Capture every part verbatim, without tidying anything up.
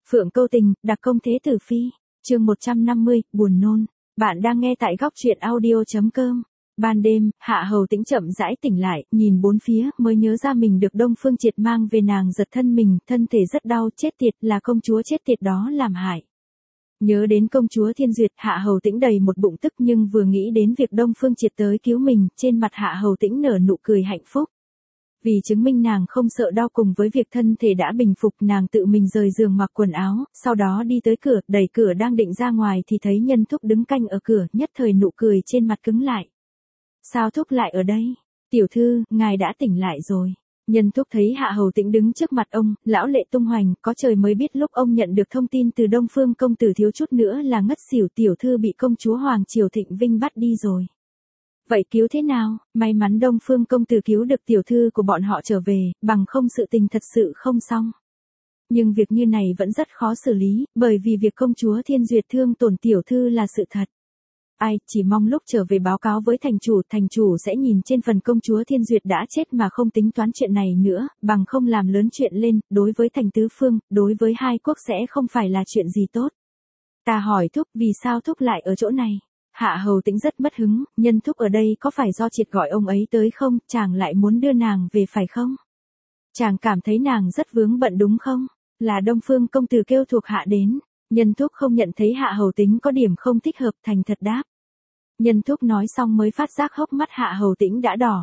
Phượng Câu Tình, đặc công Thế Tử Phi, chương một trăm năm mươi, buồn nôn. Bạn đang nghe tại góc truyện audio chấm com. Ban đêm, Hạ Hầu Tĩnh chậm rãi tỉnh lại, nhìn bốn phía, mới nhớ ra mình được Đông Phương Triệt mang về, nàng giật thân mình, thân thể rất đau, chết tiệt, là công chúa chết tiệt đó làm hại. Nhớ đến công chúa Thiên Duyệt, Hạ Hầu Tĩnh đầy một bụng tức, nhưng vừa nghĩ đến việc Đông Phương Triệt tới cứu mình, trên mặt Hạ Hầu Tĩnh nở nụ cười hạnh phúc. Vì chứng minh nàng không sợ đau, cùng với việc thân thể đã bình phục, nàng tự mình rời giường mặc quần áo, sau đó đi tới cửa, đẩy cửa đang định ra ngoài thì thấy Nhân Thúc đứng canh ở cửa, nhất thời nụ cười trên mặt cứng lại. Sao Thúc lại ở đây? Tiểu thư, ngài đã tỉnh lại rồi. Nhân Thúc thấy Hạ Hầu Tĩnh đứng trước mặt ông, lão lệ tung hoành, có trời mới biết lúc ông nhận được thông tin từ Đông Phương công tử thiếu chút nữa là ngất xỉu, tiểu thư bị công chúa Hoàng Triều Thịnh Vinh bắt đi rồi. Vậy cứu thế nào? May mắn Đông Phương công tử cứu được tiểu thư của bọn họ trở về, bằng không sự tình thật sự không xong. Nhưng việc như này vẫn rất khó xử lý, bởi vì việc công chúa Thiên Duyệt thương tổn tiểu thư là sự thật. Ai, chỉ mong lúc trở về báo cáo với thành chủ, thành chủ sẽ nhìn trên phần công chúa Thiên Duyệt đã chết mà không tính toán chuyện này nữa, bằng không làm lớn chuyện lên, đối với thành tứ phương, đối với hai quốc sẽ không phải là chuyện gì tốt. Ta hỏi Thúc, vì sao Thúc lại ở chỗ này? Hạ Hầu Tĩnh rất mất hứng, Nhân Thúc ở đây có phải do Triệt gọi ông ấy tới không, chàng lại muốn đưa nàng về phải không? Chàng cảm thấy nàng rất vướng bận đúng không? Là Đông Phương công tử kêu thuộc hạ đến. Nhân Thúc không nhận thấy Hạ Hầu Tĩnh có điểm không thích hợp, thành thật đáp. Nhân Thúc nói xong mới phát giác hốc mắt Hạ Hầu Tĩnh đã đỏ.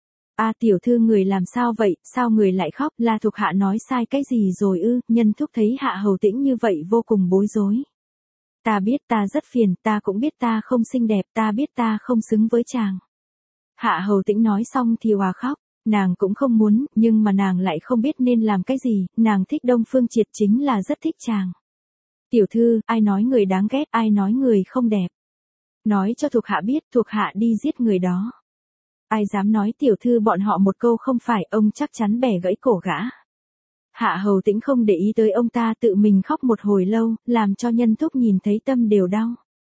A tiểu thư người làm sao vậy, sao người lại khóc, là thuộc hạ nói sai cái gì rồi ư? Nhân Thúc thấy Hạ Hầu Tĩnh như vậy vô cùng bối rối. Ta biết ta rất phiền, ta cũng biết ta không xinh đẹp, ta biết ta không xứng với chàng. Hạ Hầu Tĩnh nói xong thì òa khóc, nàng cũng không muốn, nhưng mà nàng lại không biết nên làm cái gì, nàng thích Đông Phương Triệt chính là rất thích chàng. Tiểu thư, ai nói người đáng ghét, ai nói người không đẹp. Nói cho thuộc hạ biết, thuộc hạ đi giết người đó. Ai dám nói tiểu thư bọn họ một câu không phải, ông chắc chắn bẻ gãy cổ gã. Hạ Hầu Tĩnh không để ý tới ông ta, tự mình khóc một hồi lâu, làm cho Nhân Thúc nhìn thấy tâm đều đau.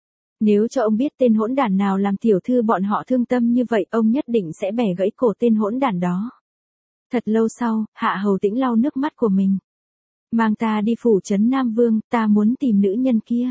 Nếu cho ông biết tên hỗn đản nào làm tiểu thư bọn họ thương tâm như vậy, ông nhất định sẽ bẻ gãy cổ tên hỗn đản đó. Thật lâu sau, Hạ Hầu Tĩnh lau nước mắt của mình. Mang ta đi phủ trấn Nam Vương, ta muốn tìm nữ nhân kia.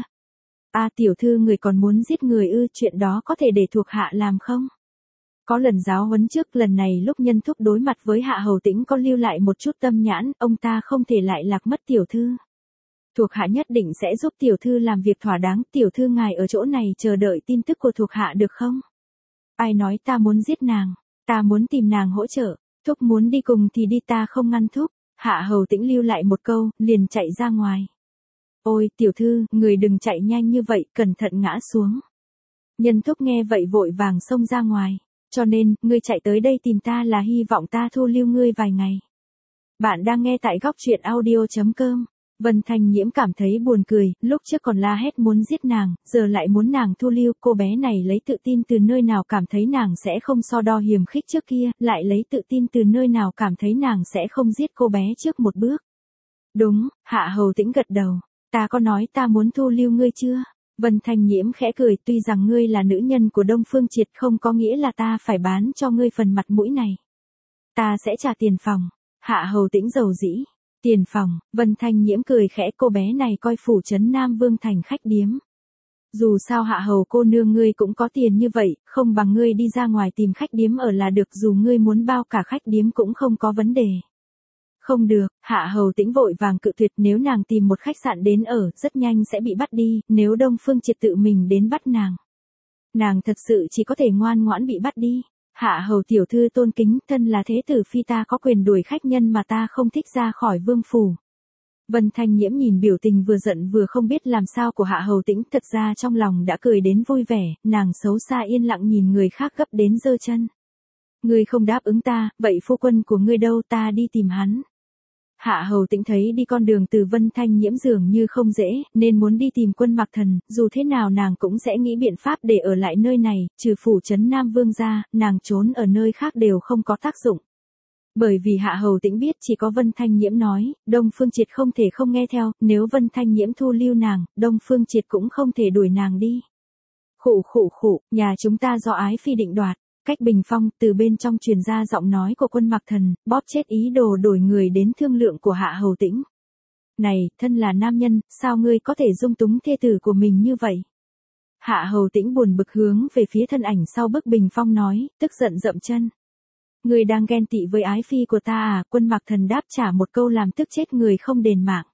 A tiểu thư người còn muốn giết người ư, chuyện đó có thể để thuộc hạ làm không? Có lần giáo huấn trước, lần này lúc Nhân Thúc đối mặt với Hạ Hầu Tĩnh có lưu lại một chút tâm nhãn, ông ta không thể lại lạc mất tiểu thư. Thuộc hạ nhất định sẽ giúp tiểu thư làm việc thỏa đáng, tiểu thư ngài ở chỗ này chờ đợi tin tức của thuộc hạ được không? Ai nói ta muốn giết nàng, ta muốn tìm nàng hỗ trợ, Thúc muốn đi cùng thì đi, ta không ngăn Thúc. Hạ Hầu Tĩnh lưu lại một câu, liền chạy ra ngoài. Ôi tiểu thư, người đừng chạy nhanh như vậy, cẩn thận ngã xuống. Nhân Thúc nghe vậy vội vàng xông ra ngoài. Cho nên, ngươi chạy tới đây tìm ta là hy vọng ta thu lưu ngươi vài ngày. Bạn đang nghe tại góc truyện audio chấm com. Vân Thanh Nhiễm cảm thấy buồn cười, lúc trước còn la hét muốn giết nàng, giờ lại muốn nàng thu lưu, cô bé này lấy tự tin từ nơi nào cảm thấy nàng sẽ không so đo hiềm khích trước kia, lại lấy tự tin từ nơi nào cảm thấy nàng sẽ không giết cô bé trước một bước. Đúng, Hạ Hầu Tĩnh gật đầu, ta có nói ta muốn thu lưu ngươi chưa? Vân Thanh Nhiễm khẽ cười, tuy rằng ngươi là nữ nhân của Đông Phương Triệt không có nghĩa là ta phải bán cho ngươi phần mặt mũi này. Ta sẽ trả tiền phòng. Hạ Hầu Tĩnh dầu dĩ. Tiền phòng, Vân Thanh Nhiễm cười khẽ, cô bé này coi phủ trấn Nam Vương thành khách điếm. Dù sao Hạ Hầu cô nương ngươi cũng có tiền như vậy, không bằng ngươi đi ra ngoài tìm khách điếm ở là được, dù ngươi muốn bao cả khách điếm cũng không có vấn đề. Không được, Hạ Hầu Tĩnh vội vàng cự tuyệt, nếu nàng tìm một khách sạn đến ở, rất nhanh sẽ bị bắt đi, nếu Đông Phương Triệt tự mình đến bắt nàng. Nàng thật sự chỉ có thể ngoan ngoãn bị bắt đi. Hạ Hầu tiểu thư tôn kính, thân là thế tử phi ta có quyền đuổi khách nhân mà ta không thích ra khỏi vương phủ. Vân Thanh Nhiễm nhìn biểu tình vừa giận vừa không biết làm sao của Hạ Hầu Tĩnh, thật ra trong lòng đã cười đến vui vẻ, nàng xấu xa yên lặng nhìn người khác gấp đến giơ chân. Ngươi không đáp ứng ta, vậy phu quân của ngươi đâu, ta đi tìm hắn. Hạ Hầu Tĩnh thấy đi con đường từ Vân Thanh Nhiễm dường như không dễ, nên muốn đi tìm Quân Mặc Thần, dù thế nào nàng cũng sẽ nghĩ biện pháp để ở lại nơi này, trừ phủ trấn Nam Vương ra, nàng trốn ở nơi khác đều không có tác dụng. Bởi vì Hạ Hầu Tĩnh biết chỉ có Vân Thanh Nhiễm nói, Đông Phương Triệt không thể không nghe theo, nếu Vân Thanh Nhiễm thu lưu nàng, Đông Phương Triệt cũng không thể đuổi nàng đi. Khụ khụ khụ, nhà chúng ta do ái phi định đoạt. Cách bình phong, từ bên trong truyền ra giọng nói của Quân Mặc Thần, bóp chết ý đồ đổi người đến thương lượng của Hạ Hầu Tĩnh. Này, thân là nam nhân, sao ngươi có thể dung túng thê tử của mình như vậy? Hạ Hầu Tĩnh buồn bực hướng về phía thân ảnh sau bức bình phong nói, tức giận dậm chân. Ngươi đang ghen tị với ái phi của ta à? Quân Mặc Thần đáp trả một câu làm tức chết người không đền mạng.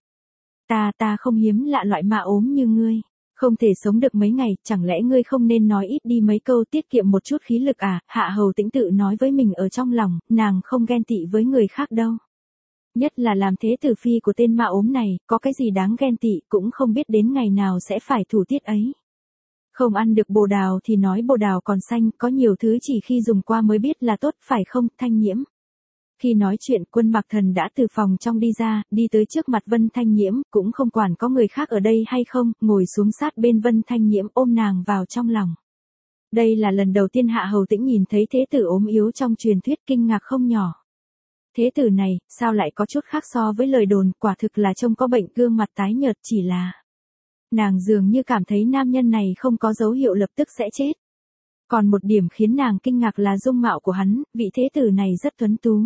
Ta ta không hiếm lạ loại mà ốm như ngươi. Không thể sống được mấy ngày, chẳng lẽ ngươi không nên nói ít đi mấy câu tiết kiệm một chút khí lực à? Hạ Hầu Tĩnh tự nói với mình ở trong lòng, nàng không ghen tị với người khác đâu. Nhất là làm thế tử phi của tên ma ốm này, có cái gì đáng ghen tị, cũng không biết đến ngày nào sẽ phải thủ tiết ấy. Không ăn được bồ đào thì nói bồ đào còn xanh, có nhiều thứ chỉ khi dùng qua mới biết là tốt, phải không, Thanh Nhiễm? Khi nói chuyện, Quân Mặc Thần đã từ phòng trong đi ra, đi tới trước mặt Vân Thanh Nhiễm, cũng không quản có người khác ở đây hay không, ngồi xuống sát bên Vân Thanh Nhiễm ôm nàng vào trong lòng. Đây là lần đầu tiên Hạ Hầu Tĩnh nhìn thấy thế tử ốm yếu trong truyền thuyết, kinh ngạc không nhỏ. Thế tử này, sao lại có chút khác so với lời đồn, quả thực là trông có bệnh, gương mặt tái nhợt, chỉ là nàng dường như cảm thấy nam nhân này không có dấu hiệu lập tức sẽ chết. Còn một điểm khiến nàng kinh ngạc là dung mạo của hắn, vị thế tử này rất tuấn tú.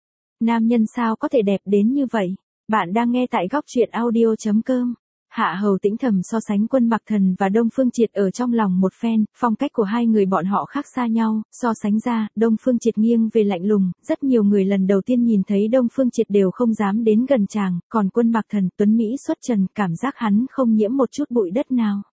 Nam nhân sao có thể đẹp đến như vậy? Bạn đang nghe tại góc truyện audio chấm com. Hạ Hầu Tĩnh thầm so sánh Quân Mặc Thần và Đông Phương Triệt ở trong lòng một phen, phong cách của hai người bọn họ khác xa nhau, so sánh ra, Đông Phương Triệt nghiêng về lạnh lùng, rất nhiều người lần đầu tiên nhìn thấy Đông Phương Triệt đều không dám đến gần chàng, còn Quân Mặc Thần tuấn mỹ xuất trần, cảm giác hắn không nhiễm một chút bụi đất nào.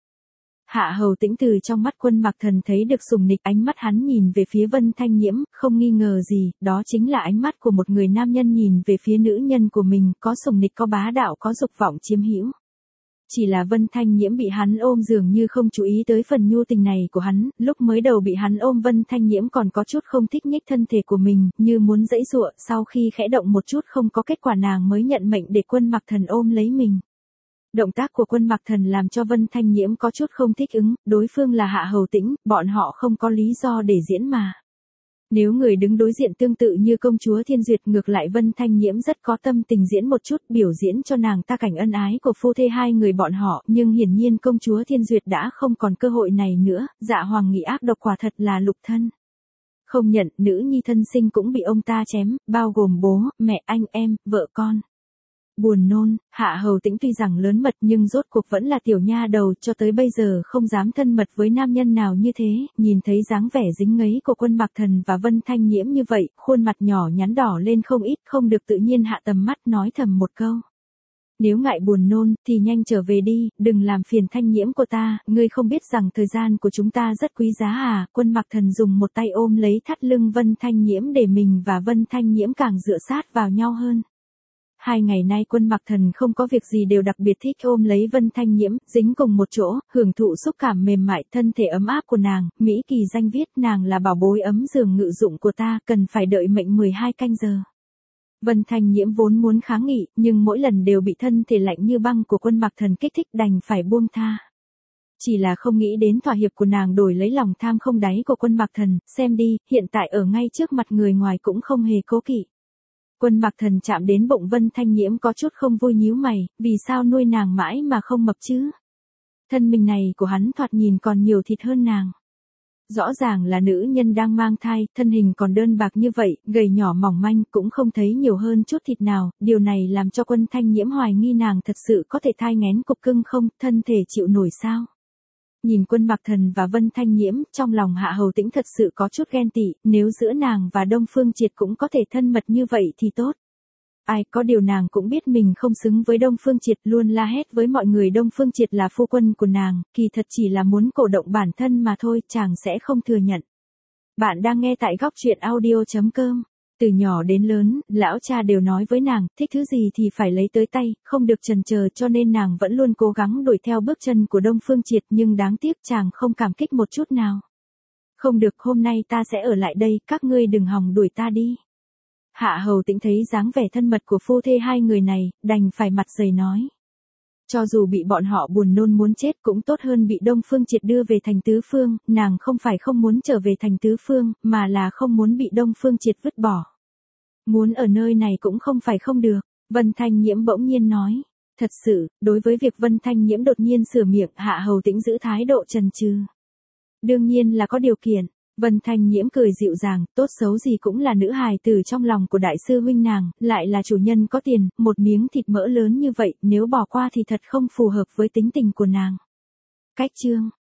Hạ Hầu Tĩnh từ trong mắt Quân Mặc Thần thấy được sùng nịch, ánh mắt hắn nhìn về phía Vân Thanh Nhiễm, không nghi ngờ gì, đó chính là ánh mắt của một người nam nhân nhìn về phía nữ nhân của mình, có sùng nịch, có bá đạo, có dục vọng chiếm hữu. Chỉ là Vân Thanh Nhiễm bị hắn ôm dường như không chú ý tới phần nhu tình này của hắn, lúc mới đầu bị hắn ôm Vân Thanh Nhiễm còn có chút không thích nhích thân thể của mình, như muốn giãy giụa, sau khi khẽ động một chút không có kết quả nàng mới nhận mệnh để Quân Mặc Thần ôm lấy mình. Động tác của Quân Mặc Thần làm cho Vân Thanh Nhiễm có chút không thích ứng, đối phương là Hạ Hầu Tĩnh, bọn họ không có lý do để diễn mà. Nếu người đứng đối diện tương tự như công chúa Thiên Duyệt, ngược lại Vân Thanh Nhiễm rất có tâm tình diễn một chút, biểu diễn cho nàng ta cảnh ân ái của phu thê hai người bọn họ, nhưng hiển nhiên công chúa Thiên Duyệt đã không còn cơ hội này nữa, Dạ Hoàng Nghị ác độc quả thật là lục thân. Không nhận, nữ nhi thân sinh cũng bị ông ta chém, bao gồm bố, mẹ, anh em, vợ con. Buồn nôn, Hạ Hầu Tĩnh tuy rằng lớn mật nhưng rốt cuộc vẫn là tiểu nha đầu, cho tới bây giờ không dám thân mật với nam nhân nào như thế, nhìn thấy dáng vẻ dính ngấy của Quân Mặc Thần và Vân Thanh Nhiễm như vậy, khuôn mặt nhỏ nhắn đỏ lên không ít, không được tự nhiên hạ tầm mắt nói thầm một câu. Nếu ngại buồn nôn, thì nhanh trở về đi, đừng làm phiền Thanh Nhiễm của ta, ngươi không biết rằng thời gian của chúng ta rất quý giá à? Quân Mặc Thần dùng một tay ôm lấy thắt lưng Vân Thanh Nhiễm để mình và Vân Thanh Nhiễm càng dựa sát vào nhau hơn. Hai ngày nay Quân Mặc Thần không có việc gì đều đặc biệt thích ôm lấy Vân Thanh Nhiễm, dính cùng một chỗ, hưởng thụ xúc cảm mềm mại, thân thể ấm áp của nàng, Mỹ Kỳ danh viết nàng là bảo bối ấm giường ngự dụng của ta, cần phải đợi mệnh mười hai canh giờ. Vân Thanh Nhiễm vốn muốn kháng nghị, nhưng mỗi lần đều bị thân thể lạnh như băng của Quân Mặc Thần kích thích, đành phải buông tha. Chỉ là không nghĩ đến thỏa hiệp của nàng đổi lấy lòng tham không đáy của Quân Mặc Thần, xem đi, hiện tại ở ngay trước mặt người ngoài cũng không hề cố kỵ. Quân Mặc Thần chạm đến bụng Vân Thanh Nhiễm có chút không vui nhíu mày, vì sao nuôi nàng mãi mà không mập chứ? Thân mình này của hắn thoạt nhìn còn nhiều thịt hơn nàng. Rõ ràng là nữ nhân đang mang thai, thân hình còn đơn bạc như vậy, gầy nhỏ mỏng manh, cũng không thấy nhiều hơn chút thịt nào, điều này làm cho Quân Thanh Nhiễm hoài nghi nàng thật sự có thể thai nghén cục cưng không, thân thể chịu nổi sao? Nhìn Quân Mặc Thần và Vân Thanh Nhiễm, trong lòng Hạ Hầu Tĩnh thật sự có chút ghen tị, nếu giữa nàng và Đông Phương Triệt cũng có thể thân mật như vậy thì tốt. Ai, có điều nàng cũng biết mình không xứng với Đông Phương Triệt, luôn la hét với mọi người Đông Phương Triệt là phu quân của nàng, kỳ thật chỉ là muốn cổ động bản thân mà thôi, chàng sẽ không thừa nhận. Bạn đang nghe tại góc truyện audio chấm com. Từ nhỏ đến lớn, lão cha đều nói với nàng, thích thứ gì thì phải lấy tới tay, không được chần chờ, cho nên nàng vẫn luôn cố gắng đuổi theo bước chân của Đông Phương Triệt, nhưng đáng tiếc chàng không cảm kích một chút nào. Không được, hôm nay ta sẽ ở lại đây, các ngươi đừng hòng đuổi ta đi. Hạ Hầu Tĩnh thấy dáng vẻ thân mật của phu thê hai người này, đành phải mặt dày nói. Cho dù bị bọn họ buồn nôn muốn chết cũng tốt hơn bị Đông Phương Triệt đưa về thành tứ phương, nàng không phải không muốn trở về thành tứ phương, mà là không muốn bị Đông Phương Triệt vứt bỏ. Muốn ở nơi này cũng không phải không được, Vân Thanh Nhiễm bỗng nhiên nói. Thật sự, đối với việc Vân Thanh Nhiễm đột nhiên sửa miệng, Hạ Hầu Tĩnh giữ thái độ chần chừ. Đương nhiên là có điều kiện. Vân Thanh Nhiễm cười dịu dàng, tốt xấu gì cũng là nữ hài tử trong lòng của đại sư huynh nàng, lại là chủ nhân có tiền, một miếng thịt mỡ lớn như vậy, nếu bỏ qua thì thật không phù hợp với tính tình của nàng. Cách chương